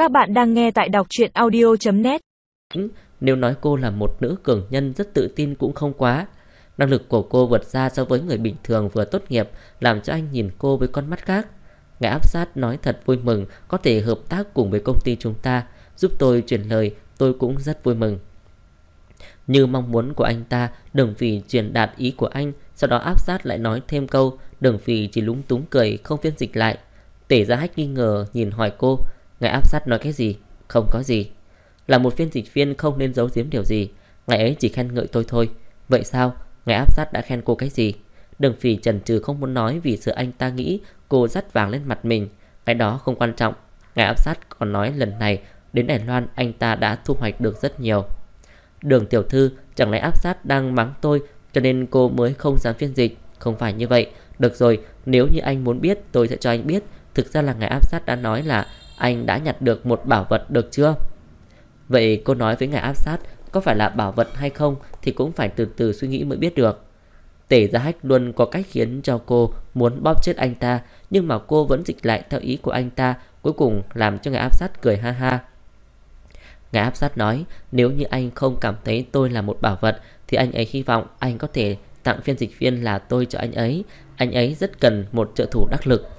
Các bạn đang nghe tại đọc truyện audio.net. Nếu nói cô là một nữ cường nhân rất tự tin cũng không quá. Năng lực của cô vượt xa so với người bình thường vừa tốt nghiệp, làm cho anh nhìn cô với con mắt khác. Ngài áp sát nói thật vui mừng có thể hợp tác cùng với công ty chúng ta, giúp tôi truyền lời, tôi cũng rất vui mừng. Như mong muốn của anh ta, Đường Phỉ truyền đạt ý của anh, sau đó áp sát lại nói thêm câu. Đường Phỉ chỉ lúng túng cười, không phiên dịch lại. Tể Gia Hách nghi ngờ nhìn hỏi cô, ngài áp sát nói cái gì? Không có gì. Là một phiên dịch viên không nên giấu giếm điều gì. Ngài ấy chỉ khen ngợi tôi thôi. Vậy sao? Ngài áp sát đã khen cô cái gì? Đường Phỉ chần chừ không muốn nói vì sợ anh ta nghĩ cô dắt vàng lên mặt mình. Cái đó không quan trọng. Ngài áp sát còn nói lần này đến Đài Loan anh ta đã thu hoạch được rất nhiều. Đường tiểu thư, chẳng lẽ áp sát đang mắng tôi cho nên cô mới không dám phiên dịch? Không phải như vậy. Được rồi, nếu như anh muốn biết tôi sẽ cho anh biết. Thực ra là ngài áp sát đã nói là anh đã nhặt được một bảo vật, được chưa? Vậy cô nói với ngài áp sát có phải là bảo vật hay không thì cũng phải từ từ suy nghĩ mới biết được. Tể Gia Hách luôn có cách khiến cho cô muốn bóp chết anh ta, nhưng mà cô vẫn dịch lại theo ý của anh ta, cuối cùng làm cho ngài áp sát cười ha ha. Ngài áp sát nói nếu như anh không cảm thấy tôi là một bảo vật thì anh ấy hy vọng anh có thể tặng phiên dịch viên là tôi cho anh ấy. Anh ấy rất cần một trợ thủ đắc lực.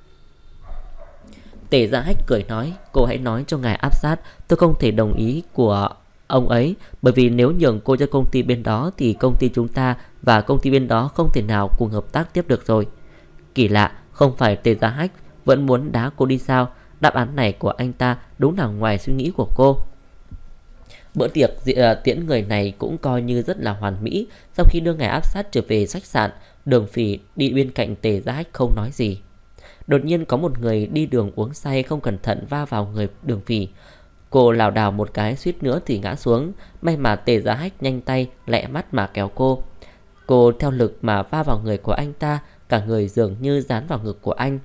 Tể Gia Hách cười nói, cô hãy nói cho ngài áp sát tôi không thể đồng ý của ông ấy, bởi vì nếu nhường cô cho công ty bên đó thì công ty chúng ta và công ty bên đó không thể nào cùng hợp tác tiếp được rồi. Kỳ lạ, không phải Tể Gia Hách vẫn muốn đá cô đi sao? Đáp án này của anh ta đúng là ngoài suy nghĩ của cô. Bữa tiệc tiễn người này cũng coi như rất là hoàn mỹ. Sau khi đưa ngài áp sát trở về khách sạn, Đường Phỉ đi bên cạnh Tể Gia Hách không nói gì. Đột nhiên có một người đi đường uống say không cẩn thận va vào người Đường Phỉ. Cô lảo đảo một cái suýt nữa thì ngã xuống. May mà Tể Gia Hách nhanh tay lẹ mắt mà kéo cô. Cô theo lực mà va vào người của anh ta, cả người dường như dán vào ngực của anh.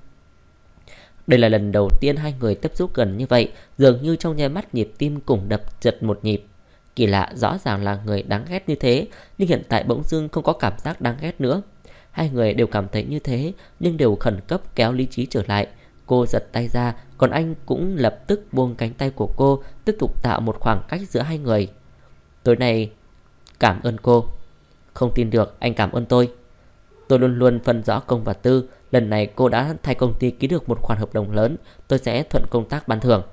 Đây là lần đầu tiên hai người tiếp xúc gần như vậy, dường như trong nháy mắt nhịp tim cùng đập chật một nhịp. Kỳ lạ, rõ ràng là người đáng ghét như thế, nhưng hiện tại bỗng dưng không có cảm giác đáng ghét nữa. Hai người đều cảm thấy như thế, nhưng đều khẩn cấp kéo lý trí trở lại. Cô giật tay ra, còn anh cũng lập tức buông cánh tay của cô, tiếp tục tạo một khoảng cách giữa hai người. Tối nay cảm ơn cô. Không tin được, anh cảm ơn tôi. Tôi luôn luôn phân rõ công và tư. Lần này cô đã thay công ty ký được một khoản hợp đồng lớn, tôi sẽ thuận công tác ban thưởng.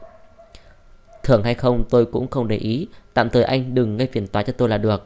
Thưởng hay không tôi cũng không để ý, tạm thời anh đừng gây phiền toái cho tôi là được.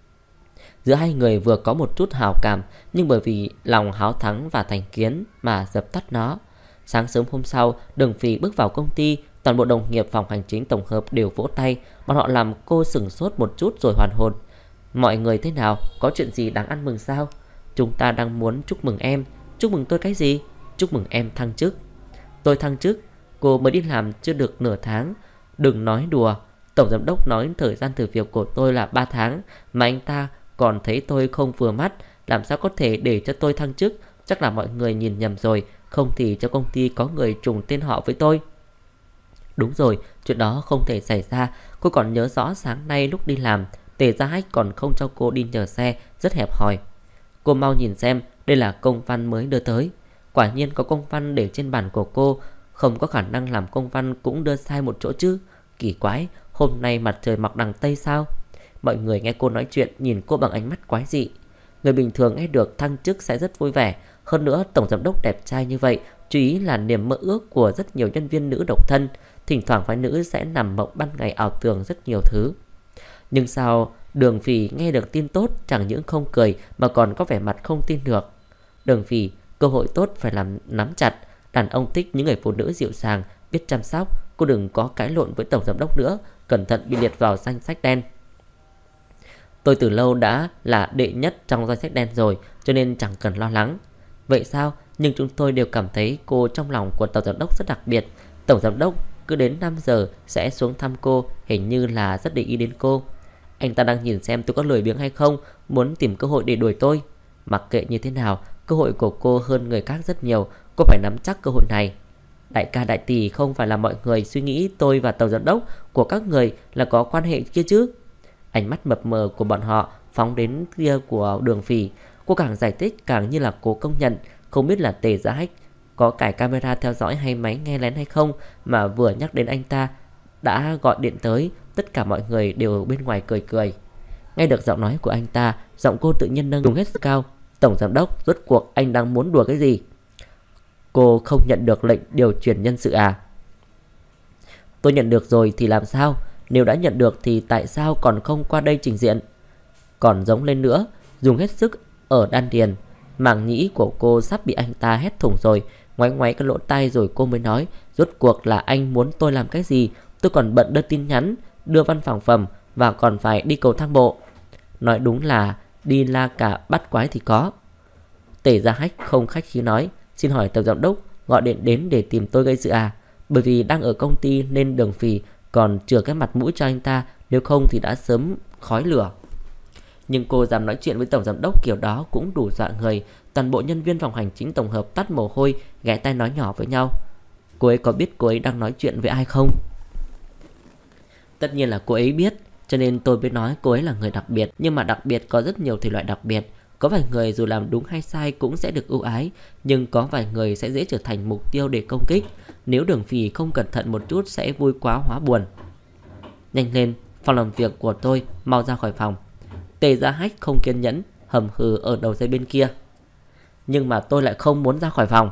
Giữa hai người vừa có một chút hào cảm, nhưng bởi vì lòng háo thắng và thành kiến mà dập tắt nó. Sáng sớm hôm sau, Đường Phỉ bước vào công ty, toàn bộ đồng nghiệp phòng hành chính tổng hợp đều vỗ tay. Bọn họ làm cô sửng sốt một chút rồi hoàn hồn. Mọi người thế nào? Có chuyện gì đáng ăn mừng sao? Chúng ta đang muốn chúc mừng em. Chúc mừng tôi cái gì? Chúc mừng em thăng chức. Tôi thăng chức? Cô mới đi làm chưa được nửa tháng. Đừng nói đùa. Tổng giám đốc nói thời gian thử việc của tôi là 3 tháng, mà anh ta còn thấy tôi không vừa mắt. Làm sao có thể để cho tôi thăng chức? Chắc là mọi người nhìn nhầm rồi. Không thì cho công ty có người trùng tên họ với tôi. Đúng rồi, chuyện đó không thể xảy ra. Cô còn nhớ rõ sáng nay lúc đi làm, Tề Gia Hách còn không cho cô đi nhờ xe, rất hẹp hòi. Cô mau nhìn xem, đây là công văn mới đưa tới. Quả nhiên có công văn để trên bàn của cô. Không có khả năng làm công văn cũng đưa sai một chỗ chứ. Kỳ quái, hôm nay mặt trời mọc đằng Tây sao? Mọi người nghe cô nói chuyện nhìn cô bằng ánh mắt quái dị. Người bình thường nghe được thăng chức sẽ rất vui vẻ. Hơn nữa tổng giám đốc đẹp trai như vậy, chú ý là niềm mơ ước của rất nhiều nhân viên nữ độc thân. Thỉnh thoảng phái nữ sẽ nằm mộng ban ngày ảo tưởng rất nhiều thứ. Nhưng sao Đường Phỉ nghe được tin tốt chẳng những không cười mà còn có vẻ mặt không tin được. Đường Phỉ, cơ hội tốt phải làm nắm chặt. Đàn ông thích những người phụ nữ dịu dàng, biết chăm sóc. Cô đừng có cãi lộn với tổng giám đốc nữa, cẩn thận bị liệt vào danh sách đen. Tôi từ lâu đã là đệ nhất trong danh sách đen rồi, cho nên chẳng cần lo lắng. Vậy sao? Nhưng chúng tôi đều cảm thấy cô trong lòng của tổng giám đốc rất đặc biệt. Tổng giám đốc cứ đến 5 giờ sẽ xuống thăm cô, hình như là rất để ý đến cô. Anh ta đang nhìn xem tôi có lười biếng hay không, muốn tìm cơ hội để đuổi tôi. Mặc kệ như thế nào, cơ hội của cô hơn người khác rất nhiều, cô phải nắm chắc cơ hội này. Đại ca đại tỷ, không phải là mọi người suy nghĩ tôi và tổng giám đốc của các người là có quan hệ kia chứ. Ánh mắt mập mờ của bọn họ phóng đến kia của Đường Phỉ. Cô càng giải thích càng như là cố công nhận. Không biết là Tề Gia Hách có cài camera theo dõi hay máy nghe lén hay không, mà vừa nhắc đến anh ta đã gọi điện tới. Tất cả mọi người đều ở bên ngoài cười cười. Nghe được giọng nói của anh ta, giọng cô tự nhiên nâng hết cao. Tổng giám đốc, rốt cuộc anh đang muốn đùa cái gì? Cô không nhận được lệnh điều chuyển nhân sự à? Tôi nhận được rồi thì làm sao? Nếu đã nhận được thì tại sao còn không qua đây trình diện? Còn giống lên nữa, dùng hết sức ở đan điền. Màng nhĩ của cô sắp bị anh ta hét thủng rồi. Ngoáy ngoáy cái lỗ tai rồi cô mới nói, rốt cuộc là anh muốn tôi làm cái gì? Tôi còn bận đưa tin nhắn, đưa văn phòng phẩm và còn phải đi cầu thang bộ. Nói đúng là đi la cả bắt quái thì có. Tề Gia Hách không khách khí nói, xin hỏi tổng giám đốc gọi điện đến để tìm tôi gây sự à? Bởi vì đang ở công ty nên Đường Phì còn chừa cái mặt mũi cho anh ta, nếu không thì đã sớm khói lửa. Nhưng cô dám nói chuyện với tổng giám đốc kiểu đó cũng đủ dọa người. Toàn bộ nhân viên phòng hành chính tổng hợp tắt mồ hôi, ghé tai nói nhỏ với nhau. Cô ấy có biết cô ấy đang nói chuyện với ai không? Tất nhiên là cô ấy biết, cho nên tôi mới nói cô ấy là người đặc biệt. Nhưng mà đặc biệt có rất nhiều thể loại đặc biệt. Có vài người dù làm đúng hay sai cũng sẽ được ưu ái, nhưng có vài người sẽ dễ trở thành mục tiêu để công kích. Nếu Đường Phì không cẩn thận một chút sẽ vui quá hóa buồn. Nhanh lên, phòng làm việc của tôi, mau ra khỏi phòng. Tề Gia Hách không kiên nhẫn, hầm hừ ở đầu dây bên kia. Nhưng mà tôi lại không muốn ra khỏi phòng.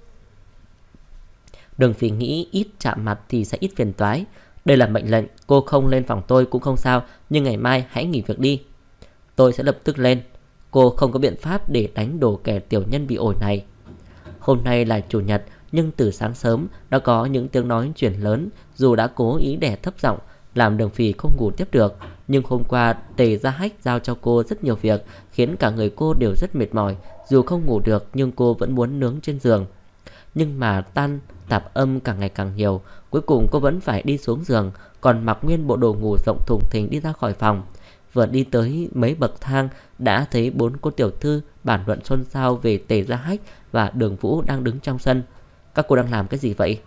Đường Phì nghĩ ít chạm mặt thì sẽ ít phiền toái. Đây là mệnh lệnh, cô không lên phòng tôi cũng không sao, nhưng ngày mai hãy nghỉ việc đi. Tôi sẽ lập tức lên. Cô không có biện pháp để đánh đổ kẻ tiểu nhân bị ổi này. Hôm nay là chủ nhật, nhưng từ sáng sớm đã có những tiếng nói chuyện lớn. Dù đã cố ý đè thấp giọng, làm Đường Phì không ngủ tiếp được, nhưng hôm qua Tề Gia Hách giao cho cô rất nhiều việc, khiến cả người cô đều rất mệt mỏi. Dù không ngủ được nhưng cô vẫn muốn nướng trên giường. Nhưng mà tan tạp âm càng ngày càng nhiều, cuối cùng cô vẫn phải đi xuống giường, còn mặc nguyên bộ đồ ngủ rộng thùng thình đi ra khỏi phòng. Vừa đi tới mấy bậc thang đã thấy 4 cô tiểu thư bàn luận xôn xao về Tề Gia Hách và Đường Vũ đang đứng trong sân. Các cô đang làm cái gì vậy?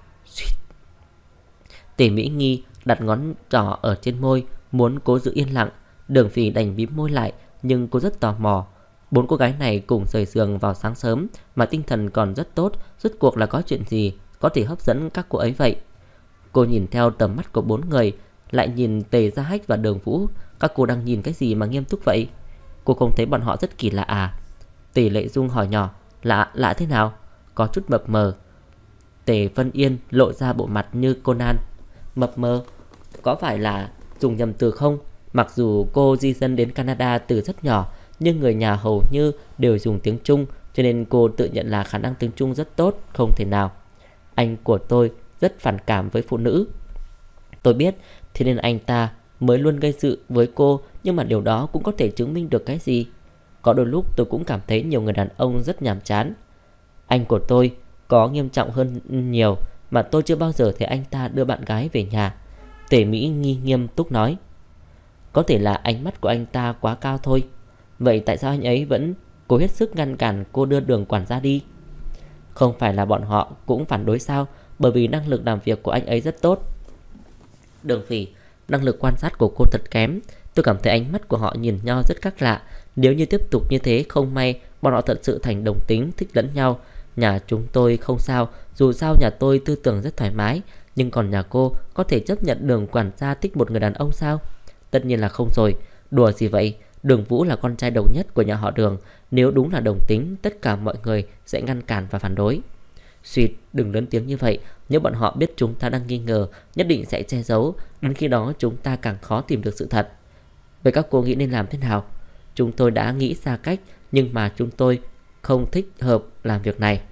Tề Mỹ Nghi đặt ngón trỏ ở trên môi, muốn cố giữ yên lặng. Đường Phì đành bím môi lại, nhưng cô rất tò mò. 4 cô gái này cùng rời giường vào sáng sớm mà tinh thần còn rất tốt, rốt cuộc là có chuyện gì có thể hấp dẫn các cô ấy vậy? Cô nhìn theo tầm mắt của 4 người, lại nhìn Tề Gia Hách và Đường Vũ. Các cô đang nhìn cái gì mà nghiêm túc vậy? Cô không thấy bọn họ rất kỳ lạ à? Tề Lệ Dung hỏi nhỏ. Lạ thế nào? Có chút mập mờ. Tề Vân Yên lộ ra bộ mặt như Conan. Mập mờ? Có phải là dùng nhầm từ không? Mặc dù cô di dân đến Canada từ rất nhỏ, nhưng người nhà hầu như đều dùng tiếng Trung, cho nên cô tự nhận là khả năng tiếng Trung rất tốt, không thể nào. Anh của tôi rất phản cảm với phụ nữ. Tôi biết, thế nên anh ta mới luôn gây sự với cô, nhưng mà điều đó cũng có thể chứng minh được cái gì. Có đôi lúc tôi cũng cảm thấy nhiều người đàn ông rất nhàm chán. Anh của tôi có nghiêm trọng hơn nhiều, mà tôi chưa bao giờ thấy anh ta đưa bạn gái về nhà. Tề Mỹ Nghi nghiêm túc nói. Có thể là ánh mắt của anh ta quá cao thôi. Vậy tại sao anh ấy vẫn cố hết sức ngăn cản cô đưa Đường quản gia đi? Không phải là bọn họ cũng phản đối sao? Bởi vì năng lực làm việc của anh ấy rất tốt. Đường Phì, năng lực quan sát của cô thật kém. Tôi cảm thấy ánh mắt của họ nhìn nhau rất khác lạ. Nếu như tiếp tục như thế không may bọn họ thật sự thành đồng tính, thích lẫn nhau. Nhà chúng tôi không sao, dù sao nhà tôi tư tưởng rất thoải mái. Nhưng còn nhà cô có thể chấp nhận Đường quản gia thích một người đàn ông sao? Tất nhiên là không rồi. Đùa gì vậy? Đường Vũ là con trai đầu nhất của nhà họ Đường. Nếu đúng là đồng tính, tất cả mọi người sẽ ngăn cản và phản đối. Xuyệt, đừng lớn tiếng như vậy. Nếu bọn họ biết chúng ta đang nghi ngờ, nhất định sẽ che giấu. Đến khi đó chúng ta càng khó tìm được sự thật. Vậy các cô nghĩ nên làm thế nào? Chúng tôi đã nghĩ ra cách, nhưng mà chúng tôi không thích hợp làm việc này.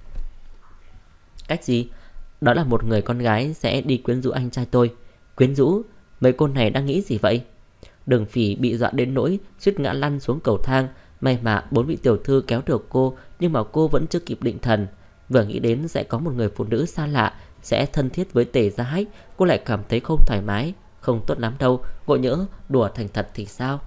Cách gì? Đó là một người con gái sẽ đi quyến rũ anh trai tôi. Quyến rũ? Mấy cô này đang nghĩ gì vậy? Đường Phì bị dọa đến nỗi suýt ngã lăn xuống cầu thang. May mà 4 vị tiểu thư kéo được cô, nhưng mà cô vẫn chưa kịp định thần. Vừa nghĩ đến sẽ có một người phụ nữ xa lạ sẽ thân thiết với Tề Gia Hách, cô lại cảm thấy không thoải mái. Không tốt lắm đâu, ngộ nhỡ đùa thành thật thì sao?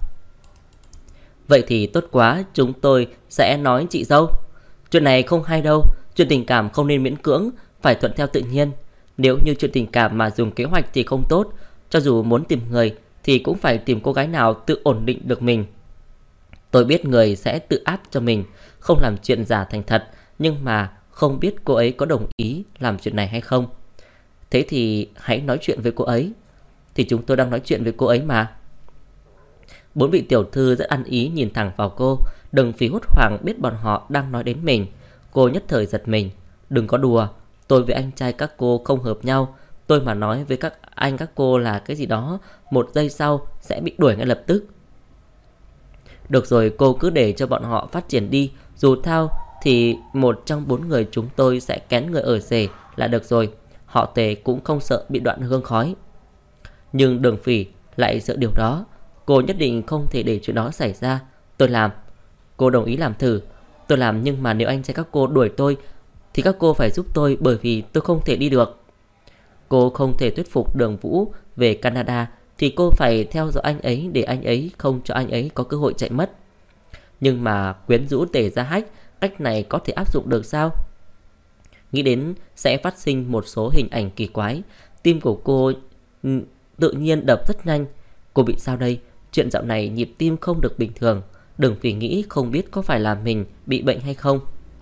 Vậy thì tốt quá, chúng tôi sẽ nói chị dâu. Chuyện này không hay đâu. Chuyện tình cảm không nên miễn cưỡng, phải thuận theo tự nhiên. Nếu như chuyện tình cảm mà dùng kế hoạch thì không tốt. Cho dù muốn tìm người thì cũng phải tìm cô gái nào tự ổn định được mình. Tôi biết người sẽ tự áp cho mình, không làm chuyện giả thành thật, nhưng mà không biết cô ấy có đồng ý làm chuyện này hay không. Thế thì hãy nói chuyện với cô ấy. Thì chúng tôi đang nói chuyện với cô ấy mà. Bốn vị tiểu thư rất ăn ý nhìn thẳng vào cô. Đường Phỉ hốt hoảng biết bọn họ đang nói đến mình. Cô nhất thời giật mình. Đừng có đùa, tôi với anh trai các cô không hợp nhau. Tôi mà nói với các anh các cô là cái gì đó, một giây sau sẽ bị đuổi ngay lập tức. Được rồi, cô cứ để cho bọn họ phát triển đi. Dù sao thì một trong 4 người chúng tôi sẽ kén người ở rể là được rồi. Họ Tề cũng không sợ bị đoạn hương khói. Nhưng Đường Phỉ lại sợ điều đó. Cô nhất định không thể để chuyện đó xảy ra. Tôi làm. Cô đồng ý làm thử. Tôi làm, nhưng mà nếu anh trai các cô đuổi tôi thì các cô phải giúp tôi, bởi vì tôi không thể đi được. Cô không thể thuyết phục Đường Vũ về Canada thì cô phải theo dõi anh ấy để anh ấy không cho anh ấy có cơ hội chạy mất. Nhưng mà quyến rũ Tề Gia Hách, cách này có thể áp dụng được sao? Nghĩ đến sẽ phát sinh một số hình ảnh kỳ quái. Tim của cô tự nhiên đập rất nhanh. Cô bị sao đây? Chuyện dạo này nhịp tim không được bình thường. Đường Phỉ nghĩ không biết có phải là mình bị bệnh hay không.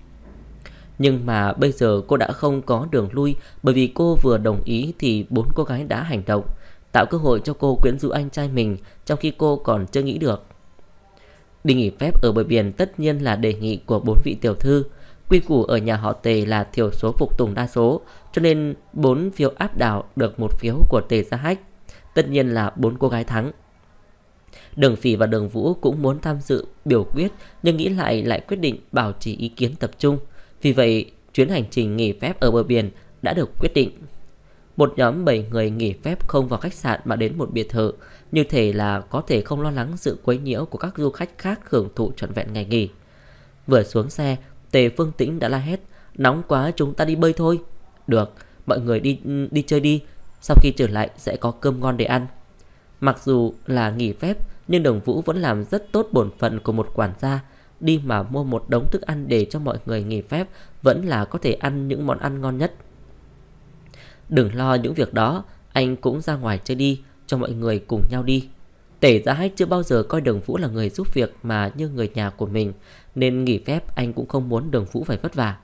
Nhưng mà bây giờ cô đã không có đường lui, bởi vì cô vừa đồng ý thì 4 cô gái đã hành động, tạo cơ hội cho cô quyến rũ anh trai mình trong khi cô còn chưa nghĩ được. Đi nghỉ phép ở bờ biển tất nhiên là đề nghị của 4 vị tiểu thư. Quy củ ở nhà họ Tề là thiểu số phục tùng đa số, cho nên 4 phiếu áp đảo được 1 phiếu của Tề Gia Hách. Tất nhiên là 4 cô gái thắng. Đường Phỉ và Đường Vũ cũng muốn tham dự biểu quyết, nhưng nghĩ lại quyết định bảo trì ý kiến tập trung. Vì vậy chuyến hành trình nghỉ phép ở bờ biển đã được quyết định. Một nhóm 7 người nghỉ phép không vào khách sạn mà đến một biệt thự, như thể là có thể không lo lắng sự quấy nhiễu của các du khách khác hưởng thụ trọn vẹn ngày nghỉ. Vừa xuống xe, Tề Phương Tĩnh đã la hét: nóng quá, chúng ta đi bơi thôi. Được, mọi người đi chơi đi, sau khi trở lại sẽ có cơm ngon để ăn. Mặc dù là nghỉ phép, nhưng Đường Vũ vẫn làm rất tốt bổn phận của một quản gia. Đi mà mua một đống thức ăn để cho mọi người nghỉ phép vẫn là có thể ăn những món ăn ngon nhất. Đừng lo những việc đó, anh cũng ra ngoài chơi đi, cho mọi người cùng nhau đi. Tề Gia Hách chưa bao giờ coi Đường Vũ là người giúp việc mà như người nhà của mình, nên nghỉ phép anh cũng không muốn Đường Vũ phải vất vả.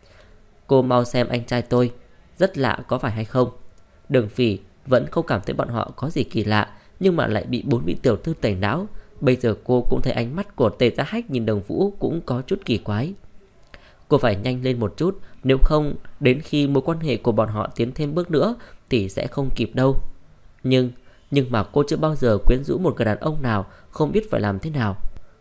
Cô mau xem anh trai tôi, rất lạ có phải hay không? Đường Phỉ vẫn không cảm thấy bọn họ có gì kỳ lạ, nhưng mà lại bị 4 vị tiểu thư tẩy não. Bây giờ cô cũng thấy ánh mắt của Tề Gia Hách nhìn Đường Vũ cũng có chút kỳ quái. Cô phải nhanh lên một chút, nếu không đến khi mối quan hệ của bọn họ tiến thêm bước nữa thì sẽ không kịp đâu. Nhưng mà cô chưa bao giờ quyến rũ một người đàn ông nào, không biết phải làm thế nào.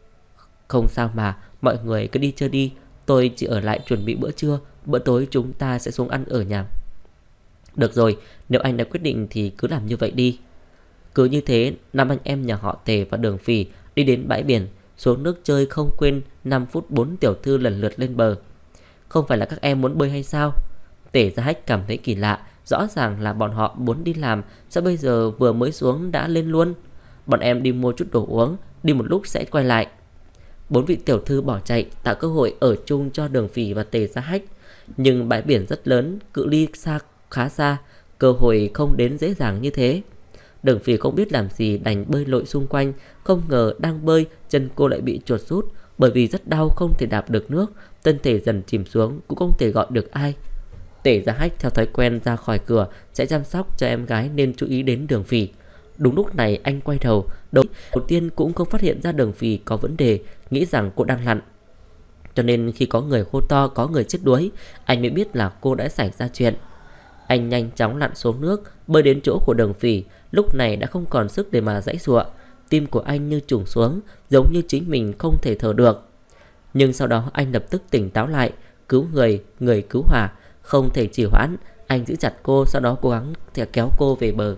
Không sao mà, mọi người cứ đi chơi đi, tôi chỉ ở lại chuẩn bị bữa trưa, bữa tối chúng ta sẽ xuống ăn ở nhà. Được rồi, nếu anh đã quyết định thì cứ làm như vậy đi. Cứ như thế, 5 anh em nhà họ Tề và Đường Phỉ đi đến bãi biển, xuống nước chơi không quên 5 phút 4 tiểu thư lần lượt lên bờ. Không phải là các em muốn bơi hay sao? Tề Gia Hách cảm thấy kỳ lạ, rõ ràng là bọn họ muốn đi làm, sao bây giờ vừa mới xuống đã lên luôn? Bọn em đi mua chút đồ uống, đi một lúc sẽ quay lại. 4 vị tiểu thư bỏ chạy, tạo cơ hội ở chung cho Đường Phỉ và Tề Gia Hách. Nhưng bãi biển rất lớn, cự ly xa khá xa, cơ hội không đến dễ dàng như thế. Đường Phỉ không biết làm gì đành bơi lội xung quanh. Không ngờ đang bơi, chân cô lại bị chuột rút. Bởi vì rất đau không thể đạp được nước, thân thể dần chìm xuống, cũng không thể gọi được ai. Tề Gia Hách theo thói quen ra khỏi cửa sẽ chăm sóc cho em gái nên chú ý đến Đường Phỉ. Đúng lúc này anh quay đầu tiên cũng không phát hiện ra Đường Phỉ có vấn đề, nghĩ rằng cô đang lặn. Cho nên khi có người hô to có người chết đuối, anh mới biết là cô đã xảy ra chuyện. Anh nhanh chóng lặn xuống nước, bơi đến chỗ của Đường Phỉ. Lúc này đã không còn sức để mà giãy giụa. Tim của anh như trùng xuống, giống như chính mình không thể thở được. Nhưng sau đó anh lập tức tỉnh táo lại, cứu người cứu hỏa, không thể trì hoãn. Anh giữ chặt cô, sau đó cố gắng kéo cô về bờ.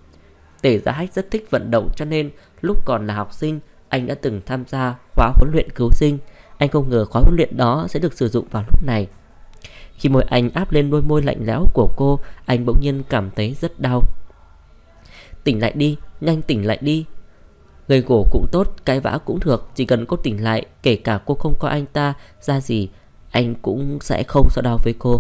Tề Gia Hách rất thích vận động, cho nên lúc còn là học sinh, anh đã từng tham gia khóa huấn luyện cứu sinh. Anh không ngờ khóa huấn luyện đó sẽ được sử dụng vào lúc này. Khi môi anh áp lên đôi môi lạnh lẽo của cô, anh bỗng nhiên cảm thấy rất đau. Tỉnh lại đi, nhanh tỉnh lại đi. Gây gổ cũng tốt, cái vã cũng được, chỉ cần cô tỉnh lại, kể cả cô không coi anh ta ra gì, anh cũng sẽ không so đo với cô.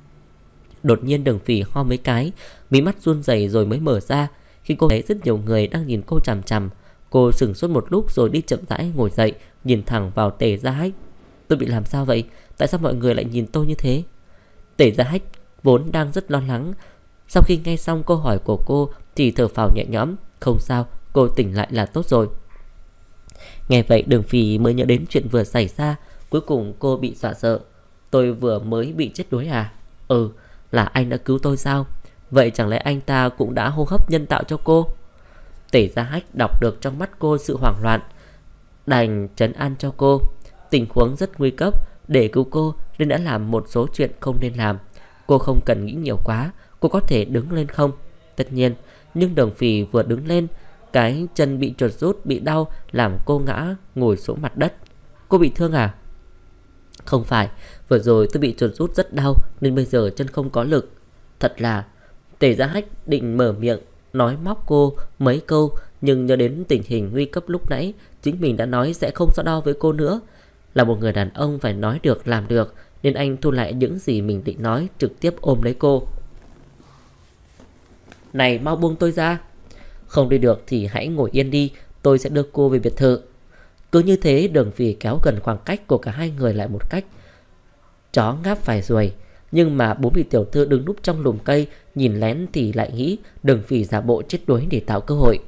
Đột nhiên Đường Phỉ ho mấy cái, mí mắt run rẩy rồi mới mở ra. Khi cô thấy rất nhiều người đang nhìn cô chằm chằm, cô sửng sốt một lúc rồi đi chậm rãi ngồi dậy, nhìn thẳng vào Tề Gia Hách. Tôi bị làm sao vậy? Tại sao mọi người lại nhìn tôi như thế? Tề Gia Hách vốn đang rất lo lắng, sau khi nghe xong câu hỏi của cô thì thở phào nhẹ nhõm. Không sao, cô tỉnh lại là tốt rồi. Nghe vậy Đường Phỉ mới nhớ đến chuyện vừa xảy ra. Cuối cùng cô bị dọa sợ. Tôi vừa mới bị chết đuối à? Ừ, là anh đã cứu tôi sao? Vậy chẳng lẽ anh ta cũng đã hô hấp nhân tạo cho cô? Tề Gia Hách đọc được trong mắt cô sự hoảng loạn, đành trấn an cho cô. Tình huống rất nguy cấp, để cứu cô nên đã làm một số chuyện không nên làm. Cô không cần nghĩ nhiều quá. Cô có thể đứng lên không? Tất nhiên. Nhưng Đường Phỉ vừa đứng lên, cái chân bị chuột rút, bị đau, làm cô ngã ngồi xuống mặt đất. Cô bị thương à? Không phải, vừa rồi tôi bị chuột rút rất đau nên bây giờ chân không có lực. Thật là... Tề Gia Hách định mở miệng nói móc cô mấy câu, nhưng nhớ đến tình hình nguy cấp lúc nãy, chính mình đã nói sẽ không so đo với cô nữa. Là một người đàn ông phải nói được làm được, nên anh thu lại những gì mình định nói, trực tiếp ôm lấy cô. Này, mau buông tôi ra. Không đi được thì hãy ngồi yên đi, tôi sẽ đưa cô về biệt thự. Cứ như thế Đường Phỉ kéo gần khoảng cách của cả hai người lại một cách chó ngáp phải ruồi. Nhưng mà bốn vị tiểu thư đứng núp trong lùm cây, nhìn lén thì lại nghĩ Đường Phỉ giả bộ chết đuối để tạo cơ hội.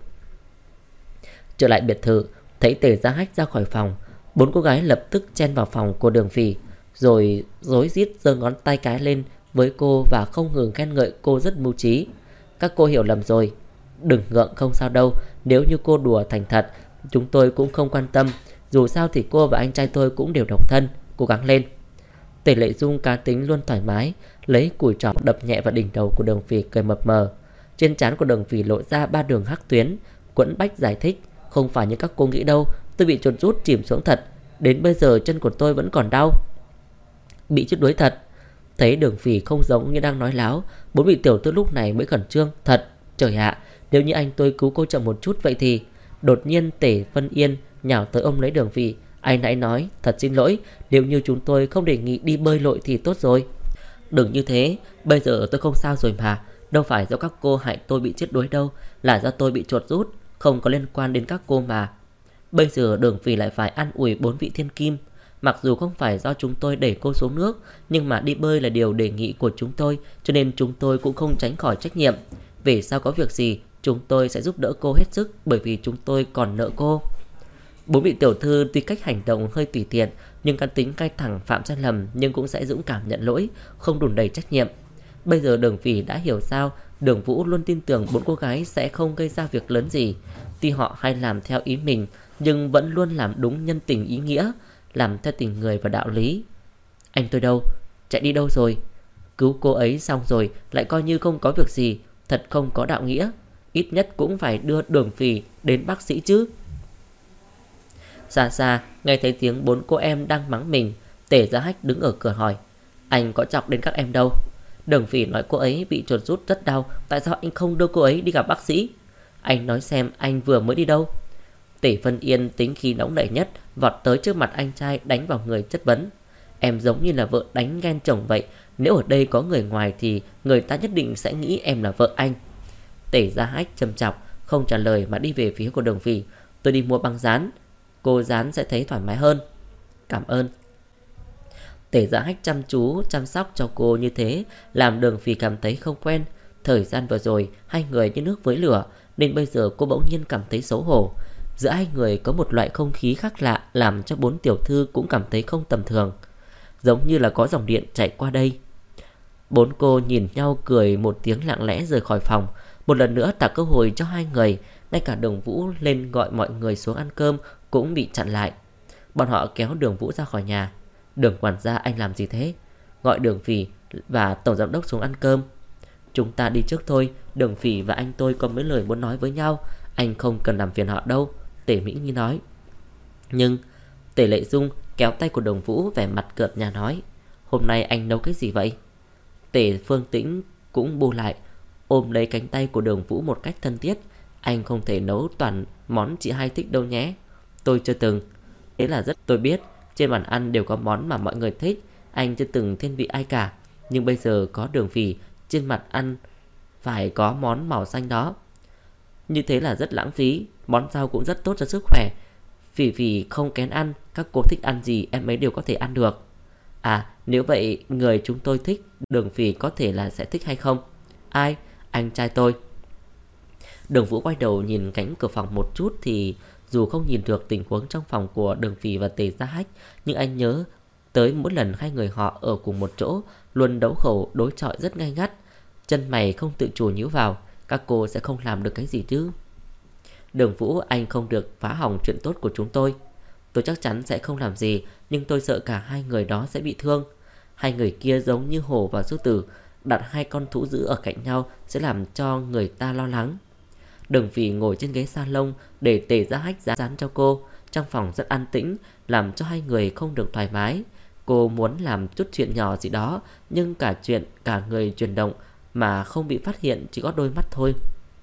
Trở lại biệt thự, thấy Tề Gia Hách ra khỏi phòng, bốn cô gái lập tức chen vào phòng của Đường Phỉ, rồi rối rít giơ ngón tay cái lên với cô và không ngừng khen ngợi cô rất mưu trí. Các cô hiểu lầm rồi. Đừng ngượng, không sao đâu. Nếu như cô đùa thành thật, chúng tôi cũng không quan tâm. Dù sao thì cô và anh trai tôi cũng đều độc thân. Cố gắng lên. Tề Lệ Dung cá tính luôn thoải mái, lấy củi trỏ đập nhẹ vào đỉnh đầu của Đường Phỉ, cười mập mờ. Trên trán của Đường Phỉ lộ ra 3 đường hắc tuyến. Quẫn Bách giải thích, không phải như các cô nghĩ đâu, tôi bị chuột rút chìm xuống thật. Đến bây giờ chân của tôi vẫn còn đau. Bị chết đuối thật. Thấy Đường Phỉ không giống như đang nói láo, bốn vị tiểu thư lúc này mới khẩn trương. Thật, trời ạ, nếu như anh tôi cứu cô chậm một chút vậy thì... Đột nhiên Tề Vân Yên nhào tới ôm lấy Đường Phỉ. Anh nãy nói, thật xin lỗi, nếu như chúng tôi không đề nghị đi bơi lội thì tốt rồi. Đừng như thế, bây giờ tôi không sao rồi mà. Đâu phải do các cô hại tôi bị chết đuối đâu, là do tôi bị chuột rút, không có liên quan đến các cô mà. Bây giờ Đường Phỉ lại phải an ủi bốn vị thiên kim. Mặc dù không phải do chúng tôi đẩy cô xuống nước, nhưng mà đi bơi là điều đề nghị của chúng tôi, cho nên chúng tôi cũng không tránh khỏi trách nhiệm. Về sau có việc gì, chúng tôi sẽ giúp đỡ cô hết sức, bởi vì chúng tôi còn nợ cô. Bốn vị tiểu thư tuy cách hành động hơi tùy tiện, nhưng cá tính cay thẳng, phạm sai lầm nhưng cũng sẽ dũng cảm nhận lỗi, không đùn đẩy trách nhiệm. Bây giờ Đường Phỉ đã hiểu sao Đường Vũ luôn tin tưởng bốn cô gái sẽ không gây ra việc lớn gì. Tuy họ hay làm theo ý mình, nhưng vẫn luôn làm đúng nhân tình ý nghĩa, làm theo tình người và đạo lý. Anh tôi đâu? Chạy đi đâu rồi? Cứu cô ấy xong rồi lại coi như không có việc gì, thật không có đạo nghĩa. Ít nhất cũng phải đưa Đường Phỉ đến bác sĩ chứ. Xa xa nghe thấy tiếng bốn cô em đang mắng mình, Tề Gia Hách đứng ở cửa hỏi, anh có chọc đến các em đâu? Đường Phỉ nói cô ấy bị chuột rút rất đau, tại sao anh không đưa cô ấy đi gặp bác sĩ? Anh nói xem anh vừa mới đi đâu? Tề Vân Yên tính khí nóng nảy nhất, vọt tới trước mặt anh trai đánh vào người chất vấn. Em giống như là vợ đánh ghen chồng vậy, nếu ở đây có người ngoài thì người ta nhất định sẽ nghĩ em là vợ anh. Tề Gia Hách châm chọc, không trả lời mà đi về phía của Đường Phỉ. Tôi đi mua băng dán, cô dán sẽ thấy thoải mái hơn. Cảm ơn. Tề Gia Hách chăm chú chăm sóc cho cô như thế, làm Đường Phỉ cảm thấy không quen. Thời gian vừa rồi hai người như nước với lửa, nên bây giờ cô bỗng nhiên cảm thấy xấu hổ. Giữa hai người có một loại không khí khác lạ, làm cho bốn tiểu thư cũng cảm thấy không tầm thường, giống như là có dòng điện chạy qua đây. Bốn cô nhìn nhau cười một tiếng lặng lẽ rời khỏi phòng. Một lần nữa tạo cơ hội cho hai người. Ngay cả Đường Vũ lên gọi mọi người xuống ăn cơm cũng bị chặn lại. Bọn họ kéo Đường Vũ ra khỏi nhà. Đường quản gia, anh làm gì thế? Gọi Đường Phỉ và tổng giám đốc xuống ăn cơm. Chúng ta đi trước thôi, Đường Phỉ và anh tôi có mấy lời muốn nói với nhau. Anh không cần làm phiền họ đâu, Tề Mỹ Nhi nói. Nhưng Tề Lệ Dung kéo tay của Đường Vũ, vẻ mặt cợt nhả nói, hôm nay anh nấu cái gì vậy? Tề Phương Tĩnh cũng bu lại, ôm lấy cánh tay của Đường Vũ một cách thân thiết. Anh không thể nấu toàn món chị hai thích đâu nhé. Tôi chưa từng. Thế là rất tôi biết, trên bàn ăn đều có món mà mọi người thích. Anh chưa từng thiên vị ai cả. Nhưng bây giờ có Đường Phỉ, trên mặt ăn phải có món màu xanh đó. Như thế là rất lãng phí. Món rau cũng rất tốt cho sức khỏe. Phỉ Phỉ không kén ăn, các cô thích ăn gì em ấy đều có thể ăn được. À, nếu vậy người chúng tôi thích Đường Phỉ có thể là sẽ thích hay không? Ai? Anh trai tôi. Đường Vũ quay đầu nhìn cánh cửa phòng một chút thì dù không nhìn được tình huống trong phòng của Đường Phỉ và Tề Gia Hách, nhưng anh nhớ tới mỗi lần hai người họ ở cùng một chỗ luôn đấu khẩu đối chọi rất gay gắt. Chân mày không tự chủ nhíu vào. Các cô sẽ không làm được cái gì chứ? Đường Vũ, anh không được phá hỏng chuyện tốt của chúng tôi. Tôi chắc chắn sẽ không làm gì, nhưng tôi sợ cả hai người đó sẽ bị thương. Hai người kia giống như hổ và sư tử, đặt hai con thú dữ ở cạnh nhau sẽ làm cho người ta lo lắng. Đường Phỉ ngồi trên ghế salon để Tề Gia Hách dán cho cô. Trong phòng rất an tĩnh, làm cho hai người không được thoải mái. Cô muốn làm chút chuyện nhỏ gì đó, nhưng cả người chuyển động mà không bị phát hiện chỉ có đôi mắt thôi.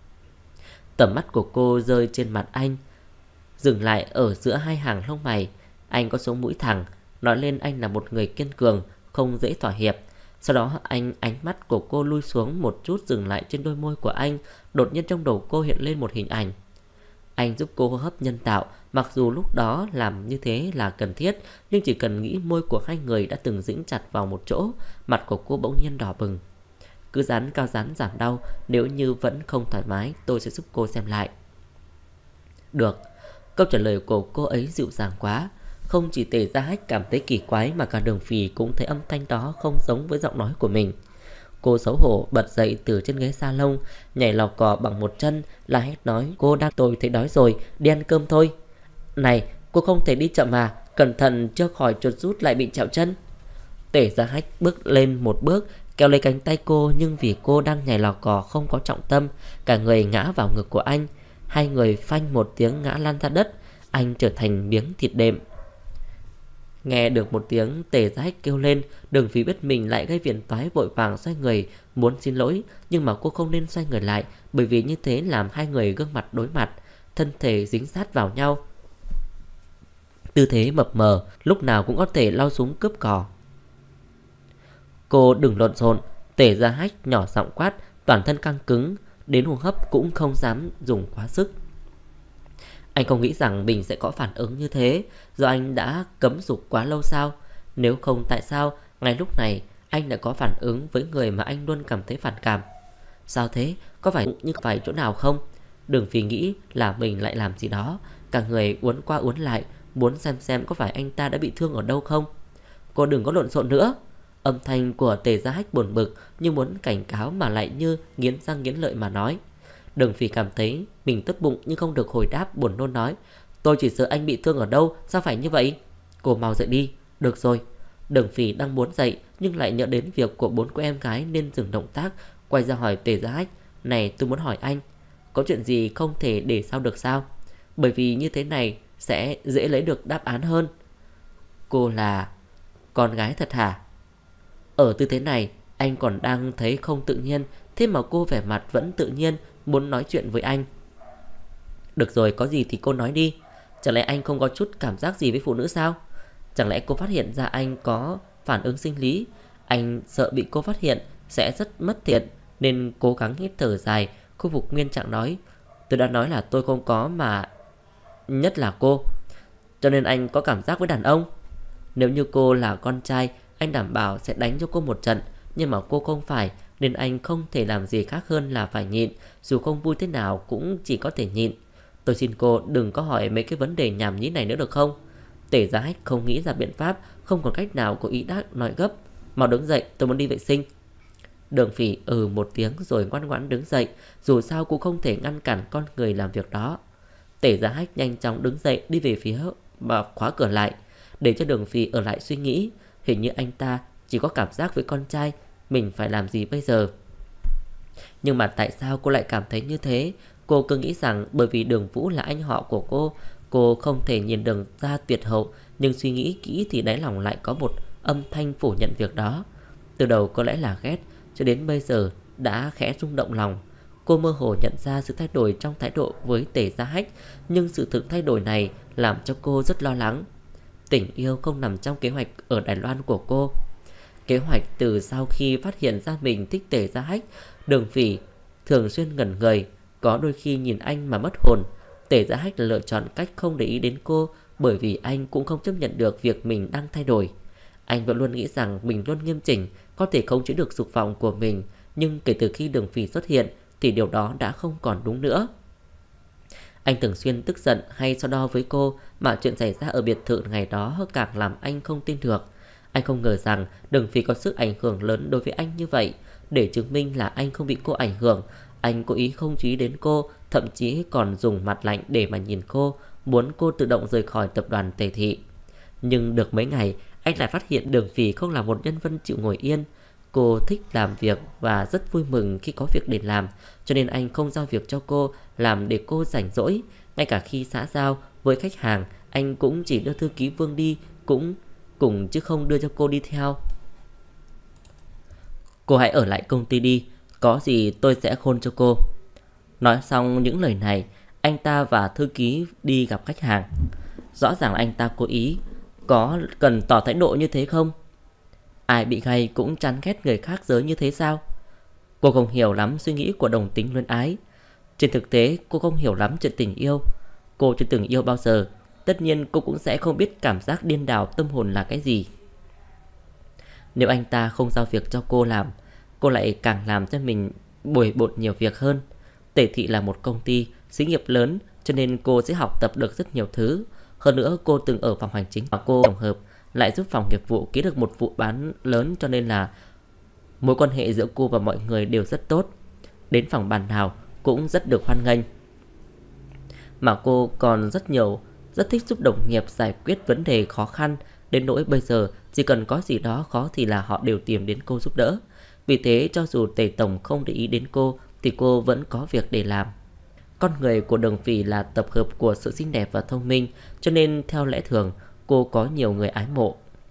Tầm mắt của cô rơi trên mặt anh, dừng lại ở giữa hai hàng lông mày. Anh có sống mũi thẳng, nói lên anh là một người kiên cường, không dễ thỏa hiệp. Sau đó ánh mắt của cô lui xuống một chút, dừng lại trên đôi môi của anh. Đột nhiên trong đầu cô hiện lên một hình ảnh. Anh giúp cô hô hấp nhân tạo. Mặc dù lúc đó làm như thế là cần thiết, nhưng chỉ cần nghĩ môi của hai người đã từng dính chặt vào một chỗ, mặt của cô bỗng nhiên đỏ bừng. Cứ dán cao dán giảm đau, nếu như vẫn không thoải mái tôi sẽ giúp cô xem lại. Được. Câu trả lời của cô ấy dịu dàng quá. Không chỉ Tề Gia Hách cảm thấy kỳ quái mà cả Đường Phỉ cũng thấy âm thanh đó không giống với giọng nói của mình. Cô xấu hổ bật dậy từ trên ghế salon, nhảy lò cò bằng một chân, la hét nói: Cô đang tôi thấy đói rồi, đi ăn cơm thôi. Này, cô không thể đi chậm mà, cẩn thận chưa khỏi chuột rút lại bị trẹo chân. Tề Gia Hách bước lên một bước, kéo lấy cánh tay cô, nhưng vì cô đang nhảy lò cò không có trọng tâm, cả người ngã vào ngực của anh. Hai người phanh một tiếng ngã lăn ra đất, anh trở thành miếng thịt đệm. Nghe được một tiếng Tề Gia Hách kêu lên, Đường Phỉ biết mình lại gây phiền toái, vội vàng xoay người muốn xin lỗi, nhưng mà cô không nên xoay người lại, bởi vì như thế làm hai người gương mặt đối mặt, thân thể dính sát vào nhau. Tư thế mập mờ, lúc nào cũng có thể lao súng cướp cò. Cô đừng lộn xộn. Tề Gia Hách nhỏ giọng quát, toàn thân căng cứng, đến hô hấp cũng không dám dùng quá sức. Anh không nghĩ rằng mình sẽ có phản ứng như thế, do anh đã cấm dục quá lâu sao? Nếu không tại sao ngay lúc này anh đã có phản ứng với người mà anh luôn cảm thấy phản cảm? Sao thế? Có phải như phải chỗ nào không? Đường Phỉ nghĩ là mình lại làm gì đó, cả người uốn qua uốn lại, muốn xem có phải anh ta đã bị thương ở đâu không. Cô đừng có lộn xộn nữa. Âm thanh của Tề Gia Hách buồn bực, như muốn cảnh cáo mà lại như nghiến răng nghiến lợi mà nói. Đường Phỉ cảm thấy mình tức bụng nhưng không được hồi đáp, buồn nôn nói: Tôi chỉ sợ anh bị thương ở đâu, sao phải như vậy? Cô mau dậy đi. Được rồi. Đường Phỉ đang muốn dậy nhưng lại nhớ đến việc của 4 cô em gái nên dừng động tác, quay ra hỏi Tề Gia Hách: Này, tôi muốn hỏi anh, có chuyện gì không thể để sau được sao? Bởi vì như thế này sẽ dễ lấy được đáp án hơn. Cô là con gái thật hả? Ở tư thế này anh còn đang thấy không tự nhiên, thế mà cô vẻ mặt vẫn tự nhiên, muốn nói chuyện với anh. Được rồi, có gì thì cô nói đi. Chẳng lẽ anh không có chút cảm giác gì với phụ nữ sao? Chẳng lẽ cô phát hiện ra anh có phản ứng sinh lý? Anh sợ bị cô phát hiện sẽ rất mất thiện, nên cố gắng hít thở dài, khôi phục nguyên trạng nói: Tôi đã nói là tôi không có mà. Nhất là cô. Cho nên anh có cảm giác với đàn ông. Nếu như cô là con trai, anh đảm bảo sẽ đánh cho cô một trận, nhưng mà cô không phải, nên anh không thể làm gì khác hơn là phải nhịn. Dù không vui thế nào cũng chỉ có thể nhịn. Tôi xin cô đừng có hỏi mấy cái vấn đề nhảm nhí này nữa được không? Tề Gia Hách không nghĩ ra biện pháp, không còn cách nào, có ý đắc nói gấp: Mau đứng dậy, tôi muốn đi vệ sinh. Đường Phỉ một tiếng rồi ngoan ngoãn đứng dậy, dù sao cũng không thể ngăn cản con người làm việc đó. Tề Gia Hách nhanh chóng đứng dậy đi về phía và khóa cửa lại, để cho Đường Phỉ ở lại suy nghĩ. Hình như anh ta chỉ có cảm giác với con trai, mình phải làm gì bây giờ? Nhưng mà tại sao cô lại cảm thấy như thế? Cô cứ nghĩ rằng bởi vì Đường Vũ là anh họ của cô không thể nhìn Đường ra tuyệt hậu, nhưng suy nghĩ kỹ thì đáy lòng lại có một âm thanh phủ nhận việc đó. Từ đầu có lẽ là ghét, cho đến bây giờ đã khẽ rung động lòng. Cô mơ hồ nhận ra sự thay đổi trong thái độ với Tề Gia Hách, nhưng sự thực thay đổi này làm cho cô rất lo lắng. Tình yêu không nằm trong kế hoạch ở Đài Loan của cô. Kế hoạch từ sau khi phát hiện ra mình thích Tề Gia Hách, Đường Phỉ thường xuyên ngẩn người, có đôi khi nhìn anh mà mất hồn. Tề Gia Hách lựa chọn cách không để ý đến cô, bởi vì anh cũng không chấp nhận được việc mình đang thay đổi. Anh vẫn luôn nghĩ rằng mình luôn nghiêm chỉnh, có thể khống chế được dục vọng của mình. Nhưng kể từ khi Đường Phỉ xuất hiện thì điều đó đã không còn đúng nữa. Anh thường xuyên tức giận hay so đo với cô, mà chuyện xảy ra ở biệt thự ngày đó càng làm anh không tin được. Anh không ngờ rằng Đường Phỉ có sức ảnh hưởng lớn đối với anh như vậy. Để chứng minh là anh không bị cô ảnh hưởng, anh cố ý không chú ý đến cô, thậm chí còn dùng mặt lạnh để mà nhìn cô, muốn cô tự động rời khỏi tập đoàn Tề Thị. Nhưng được mấy ngày, anh lại phát hiện Đường Phỉ không là một nhân vật chịu ngồi yên. Cô thích làm việc và rất vui mừng khi có việc để làm, cho nên anh không giao việc cho cô làm để cô rảnh rỗi. Ngay cả khi xã giao với khách hàng, anh cũng chỉ đưa thư ký Vương đi cũng cùng chứ không đưa cho cô đi theo. Cô hãy ở lại công ty đi, có gì tôi sẽ khôn cho cô. Nói xong những lời này, anh ta và thư ký đi gặp khách hàng. Rõ ràng là anh ta cố ý. Có cần tỏ thái độ như thế không? Ai bị gay cũng chán ghét người khác giới như thế sao? Cô không hiểu lắm suy nghĩ của đồng tính luyến ái. Trên thực tế cô không hiểu lắm chuyện tình yêu. Cô chưa từng yêu bao giờ. Tất nhiên cô cũng sẽ không biết cảm giác điên đảo tâm hồn là cái gì. Nếu anh ta không giao việc cho cô làm, cô lại càng làm cho mình bồi bộn nhiều việc hơn. Tề Thị là một công ty, xí nghiệp lớn, cho nên cô sẽ học tập được rất nhiều thứ. Hơn nữa cô từng ở phòng hành chính và cô tổng hợp lại giúp phòng nghiệp vụ ký được một vụ bán lớn, cho nên là mối quan hệ giữa cô và mọi người đều rất tốt. Đến phòng bàn nào cũng rất được hoan nghênh. Mà cô còn rất thích giúp đồng nghiệp giải quyết vấn đề khó khăn, đến nỗi bây giờ chỉ cần có gì đó khó thì là họ đều tìm đến cô giúp đỡ. Vì thế cho dù Tề tổng không để ý đến cô thì cô vẫn có việc để làm. Con người của Đường Phỉ là tập hợp của sự xinh đẹp và thông minh, cho nên theo lẽ thường cô có nhiều người ái mộ.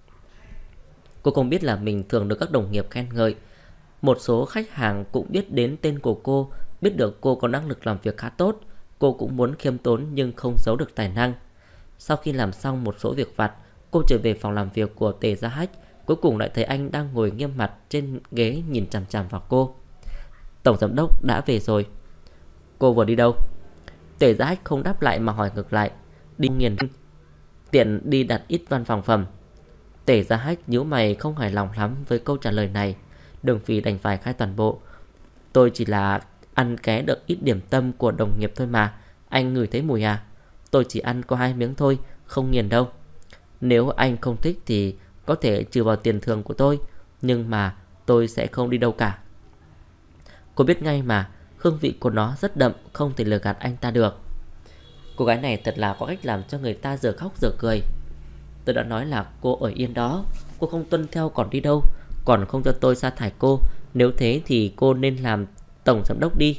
Cô không biết là mình thường được các đồng nghiệp khen ngợi. Một số khách hàng cũng biết đến tên của cô, biết được cô có năng lực làm việc khá tốt. Cô cũng muốn khiêm tốn nhưng không giấu được tài năng. Sau khi làm xong một số việc vặt, cô trở về phòng làm việc của Tề Gia Hách. Cuối cùng lại thấy anh đang ngồi nghiêm mặt trên ghế nhìn chằm chằm vào cô. Tổng giám đốc đã về rồi. Cô vừa đi đâu? Tề Gia Hách không đáp lại mà hỏi ngược lại. Đi nghiền tiện đi đặt ít văn phòng phẩm. Tề Gia Hách nhíu mày không hài lòng lắm với câu trả lời này. Đường Phỉ đành phải khai toàn bộ. Tôi chỉ là ăn ké được ít điểm tâm của đồng nghiệp thôi mà. Anh ngửi thấy mùi à? Tôi chỉ ăn có 2 miếng thôi, không nghiền đâu. Nếu anh không thích thì có thể trừ vào tiền thưởng của tôi, nhưng mà tôi sẽ không đi đâu cả. Cô biết ngay mà, hương vị của nó rất đậm, không thể lừa gạt anh ta được. Cô gái này thật là có cách làm cho người ta giờ khóc giờ cười. Tôi đã nói là cô ở yên đó, cô không tuân theo còn đi đâu, còn không cho tôi sa thải cô. Nếu thế thì cô nên làm tổng giám đốc đi.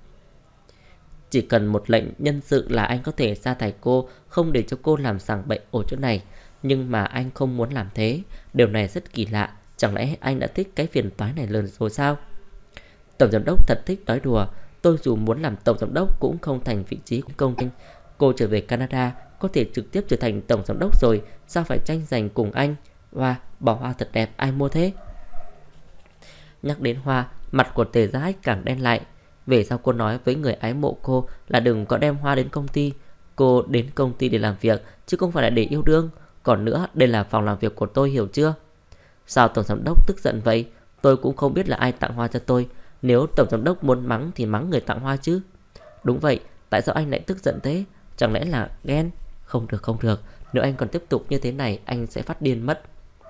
Chỉ cần một lệnh nhân sự là anh có thể sa thải cô, không để cho cô làm sằng bậy ở chỗ này. Nhưng mà anh không muốn làm thế. Điều này rất kỳ lạ. Chẳng lẽ anh đã thích cái phiền toái này lớn rồi sao? Tổng giám đốc thật thích nói đùa. Tôi dù muốn làm tổng giám đốc cũng không thành vị trí công danh. Cô trở về Canada có thể trực tiếp trở thành tổng giám đốc rồi, sao phải tranh giành cùng anh? Hoa, bỏ hoa thật đẹp, ai mua thế? Nhắc đến hoa, mặt của Tề Gia Hách càng đen lại. Về sau cô nói với người ái mộ cô là đừng có đem hoa đến công ty. Cô đến công ty để làm việc chứ không phải là để yêu đương. Còn nữa, đây là phòng làm việc của tôi, hiểu chưa? Sao tổng giám đốc tức giận vậy? Tôi cũng không biết là ai tặng hoa cho tôi. Nếu tổng giám đốc muốn mắng thì mắng người tặng hoa chứ. Đúng vậy, tại sao anh lại tức giận thế? Chẳng lẽ là ghen? Không được, không được. Nếu anh còn tiếp tục như thế này anh sẽ phát điên mất.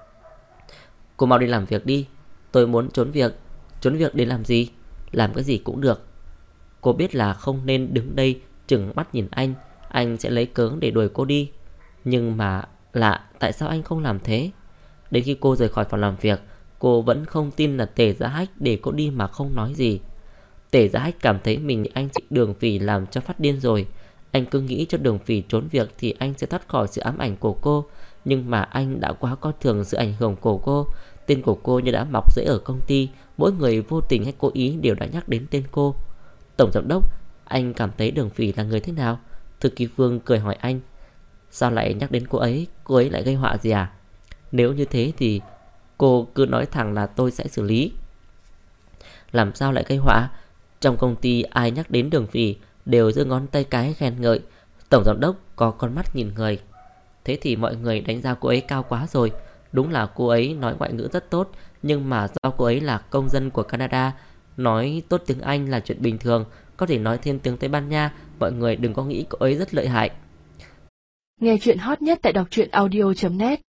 Cô mau đi làm việc đi. Tôi muốn trốn việc. Trốn việc để làm gì? Làm cái gì cũng được. Cô biết là không nên đứng đây chừng mắt nhìn anh sẽ lấy cớ để đuổi cô đi. Nhưng mà lạ, tại sao anh không làm thế? Đến khi cô rời khỏi phòng làm việc, cô vẫn không tin là Tề Gia Hách để cô đi mà không nói gì. Tề Gia Hách cảm thấy mình anh chị Đường Phỉ làm cho phát điên rồi. Anh cứ nghĩ cho Đường Phỉ trốn việc thì anh sẽ thoát khỏi sự ám ảnh của cô. Nhưng mà anh đã quá coi thường sự ảnh hưởng của cô. Tên của cô như đã mọc rễ ở công ty. Mỗi người vô tình hay cố ý đều đã nhắc đến tên cô. Tổng giám đốc, anh cảm thấy Đường Phỉ là người thế nào? Thư ký Vương cười hỏi anh. Sao lại nhắc đến cô ấy? Cô ấy lại gây họa gì à? Nếu như thế thì cô cứ nói thẳng là tôi sẽ xử lý. Làm sao lại gây họa? Trong công ty ai nhắc đến Đường Phỉ đều giơ ngón tay cái khen ngợi. Tổng giám đốc có con mắt nhìn người. Thế thì mọi người đánh giá cô ấy cao quá rồi. Đúng là cô ấy nói ngoại ngữ rất tốt, nhưng mà do cô ấy là công dân của Canada, nói tốt tiếng Anh là chuyện bình thường, có thể nói thêm tiếng Tây Ban Nha, mọi người đừng có nghĩ cô ấy rất lợi hại. Nghe chuyện hot nhất tại đọc truyện audio.net